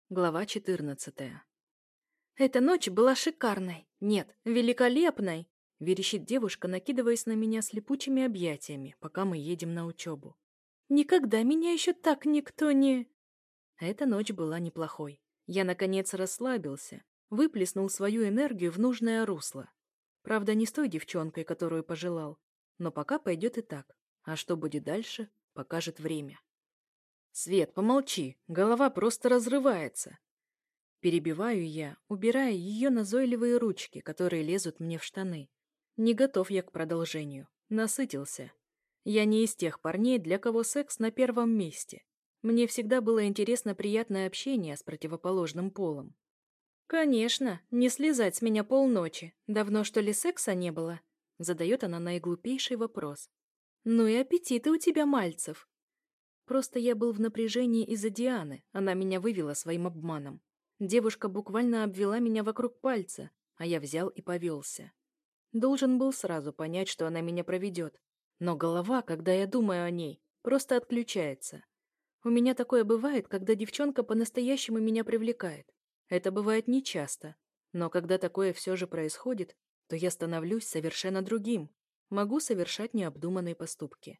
Глава 14. «Эта ночь была шикарной. Нет, великолепной!» — верещит девушка, накидываясь на меня с липучими объятиями, пока мы едем на учебу. «Никогда меня еще так никто не...» Эта ночь была неплохой. Я, наконец, расслабился, выплеснул свою энергию в нужное русло. Правда, не с той девчонкой, которую пожелал. Но пока пойдет и так. А что будет дальше, покажет время. «Свет, помолчи, голова просто разрывается!» Перебиваю я, убирая ее назойливые ручки, которые лезут мне в штаны. Не готов я к продолжению. Насытился. Я не из тех парней, для кого секс на первом месте. Мне всегда было интересно приятное общение с противоположным полом. «Конечно, не слезать с меня полночи. Давно, что ли, секса не было?» Задает она наиглупейший вопрос. «Ну и аппетиты у тебя, Мальцев!» Просто я был в напряжении из-за Дианы, она меня вывела своим обманом. Девушка буквально обвела меня вокруг пальца, а я взял и повелся. Должен был сразу понять, что она меня проведет. Но голова, когда я думаю о ней, просто отключается. У меня такое бывает, когда девчонка по-настоящему меня привлекает. Это бывает нечасто. Но когда такое все же происходит, то я становлюсь совершенно другим. Могу совершать необдуманные поступки.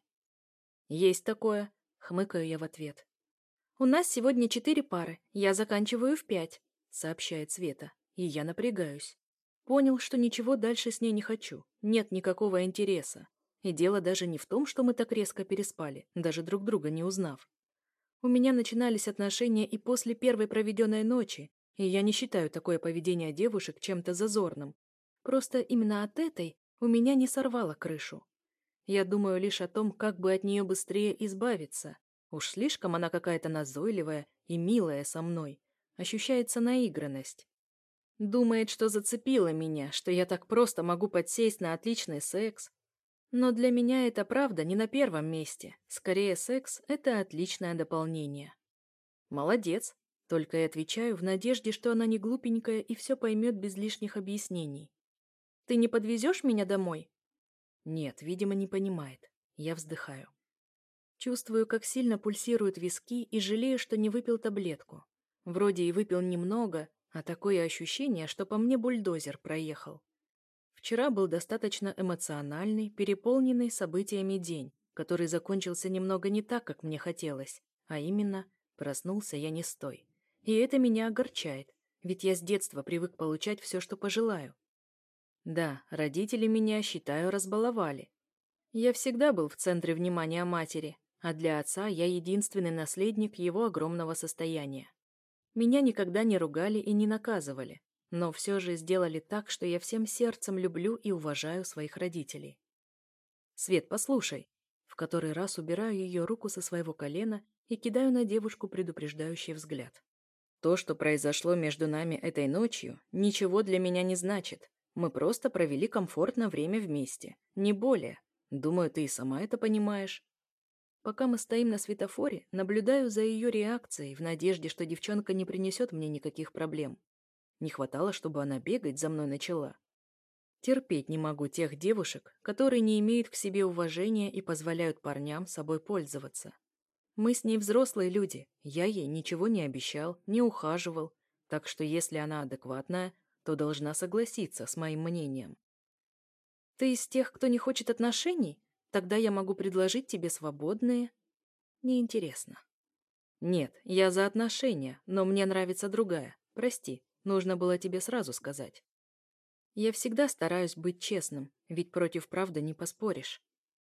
«Есть такое», — хмыкаю я в ответ. «У нас сегодня 4 пары. Я заканчиваю в 5», — сообщает Света. И я напрягаюсь. Понял, что ничего дальше с ней не хочу. Нет никакого интереса. И дело даже не в том, что мы так резко переспали, даже друг друга не узнав. У меня начинались отношения и после первой проведенной ночи, и я не считаю такое поведение девушек чем-то зазорным. Просто именно от этой у меня не сорвало крышу. Я думаю лишь о том, как бы от нее быстрее избавиться. Уж слишком она какая-то назойливая и милая со мной. Ощущается наигранность. Думает, что зацепила меня, что я так просто могу подсесть на отличный секс. Но для меня это правда не на первом месте. Скорее, секс — это отличное дополнение. Молодец. Только и отвечаю в надежде, что она не глупенькая и все поймет без лишних объяснений. Ты не подвезешь меня домой? Нет, видимо, не понимает. Я вздыхаю. Чувствую, как сильно пульсируют виски и жалею, что не выпил таблетку. Вроде и выпил немного, а такое ощущение, что по мне бульдозер проехал. Вчера был достаточно эмоциональный, переполненный событиями день, который закончился немного не так, как мне хотелось, а именно проснулся я не с той. И это меня огорчает, ведь я с детства привык получать все, что пожелаю. Да, родители меня, считаю, разбаловали. Я всегда был в центре внимания матери, а для отца я единственный наследник его огромного состояния. Меня никогда не ругали и не наказывали, но все же сделали так, что я всем сердцем люблю и уважаю своих родителей. Свет, послушай. В который раз убираю ее руку со своего колена и кидаю на девушку предупреждающий взгляд. То, что произошло между нами этой ночью, ничего для меня не значит. Мы просто провели комфортное время вместе, не более. Думаю, ты и сама это понимаешь. Пока мы стоим на светофоре, наблюдаю за ее реакцией в надежде, что девчонка не принесет мне никаких проблем. Не хватало, чтобы она бегать за мной начала. Терпеть не могу тех девушек, которые не имеют к себе уважения и позволяют парням собой пользоваться. Мы с ней взрослые люди, я ей ничего не обещал, не ухаживал, так что если она адекватная, то должна согласиться с моим мнением. Ты из тех, кто не хочет отношений? Тогда я могу предложить тебе свободные. Неинтересно. Нет, я за отношения, но мне нравится другая. Прости, нужно было тебе сразу сказать. Я всегда стараюсь быть честным, ведь против правды не поспоришь.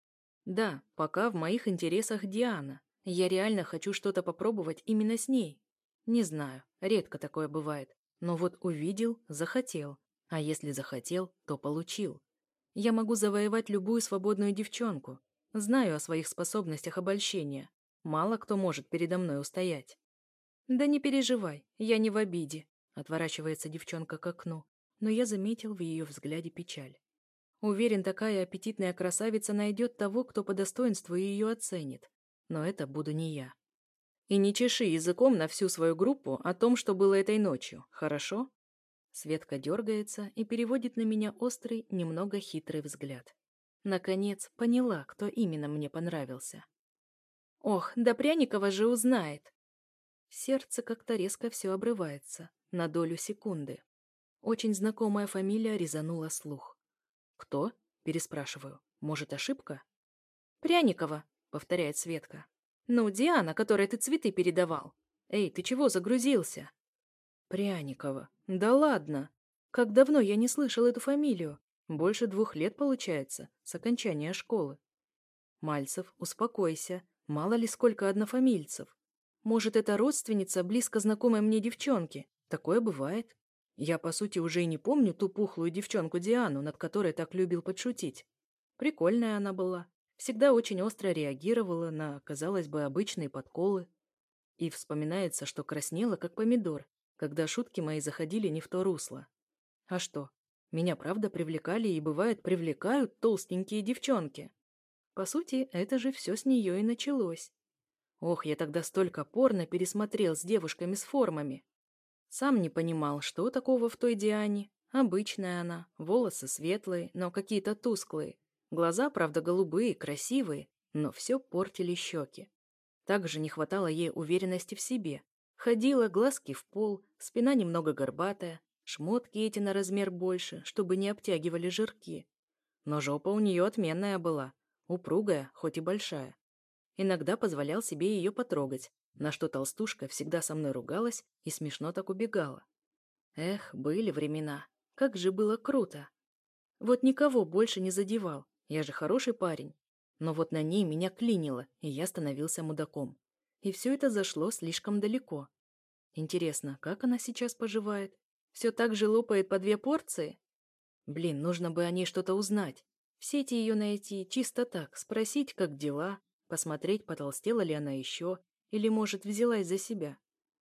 Да, пока в моих интересах Диана. Я реально хочу что-то попробовать именно с ней. Не знаю, редко такое бывает. Но вот увидел, захотел. А если захотел, то получил. Я могу завоевать любую свободную девчонку. Знаю о своих способностях обольщения. Мало кто может передо мной устоять. Да не переживай, я не в обиде. Отворачивается девчонка к окну. Но я заметил в ее взгляде печаль. Уверен, такая аппетитная красавица найдет того, кто по достоинству ее оценит. Но это буду не я. И не чеши языком на всю свою группу о том, что было этой ночью, хорошо? Светка дергается и переводит на меня острый, немного хитрый взгляд. Наконец, поняла, кто именно мне понравился. Ох, да Пряникова же узнает. Сердце как-то резко все обрывается, на долю секунды. Очень знакомая фамилия резанула слух. «Кто?» – переспрашиваю. «Может, ошибка?» «Пряникова», — повторяет Светка. «Ну, Диана, которой ты цветы передавал. Эй, ты чего загрузился?» «Пряникова. Да ладно. Как давно я не слышал эту фамилию? Больше 2 лет, получается, с окончания школы». «Мальцев, успокойся. Мало ли сколько однофамильцев. Может, это родственница близко знакомой мне девчонки. Такое бывает. Я, по сути, уже и не помню ту пухлую девчонку Диану, над которой так любил подшутить. Прикольная она была. Всегда очень остро реагировала на, казалось бы, обычные подколы. И вспоминается, что краснела, как помидор, когда шутки мои заходили не в то русло. А что? Меня правда привлекали и, бывает, привлекают толстенькие девчонки. По сути, это же все с нее и началось. Ох, я тогда столько порно пересмотрел с девушками с формами. Сам не понимал, что такого в той Диане. Обычная она, волосы светлые, но какие-то тусклые. Глаза, правда, голубые, красивые, но все портили щеки. Также не хватало ей уверенности в себе. Ходила, глазки в пол, спина немного горбатая, шмотки эти на размер больше, чтобы не обтягивали жирки. Но жопа у нее отменная была, упругая, хоть и большая. Иногда позволял себе ее потрогать, на что толстушка всегда со мной ругалась и смешно так убегала. Эх, были времена. Как же было круто. Вот никого больше не задевал, я же хороший парень. Но вот на ней меня клинило, и я становился мудаком. И все это зашло слишком далеко. Интересно, как она сейчас поживает? Все так же лопает по 2 порции? Блин, нужно бы о ней что-то узнать. В сети ее найти, чисто так, спросить, как дела, посмотреть, потолстела ли она еще, или, может, взялась за себя.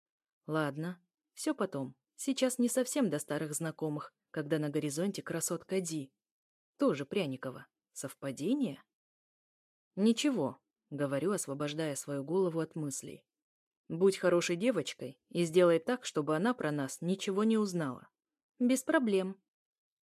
Ладно, все потом. Сейчас не совсем до старых знакомых, когда на горизонте красотка Ди. Тоже Пряникова. Совпадение? Ничего, говорю, освобождая свою голову от мыслей. Будь хорошей девочкой и сделай так, чтобы она про нас ничего не узнала. Без проблем.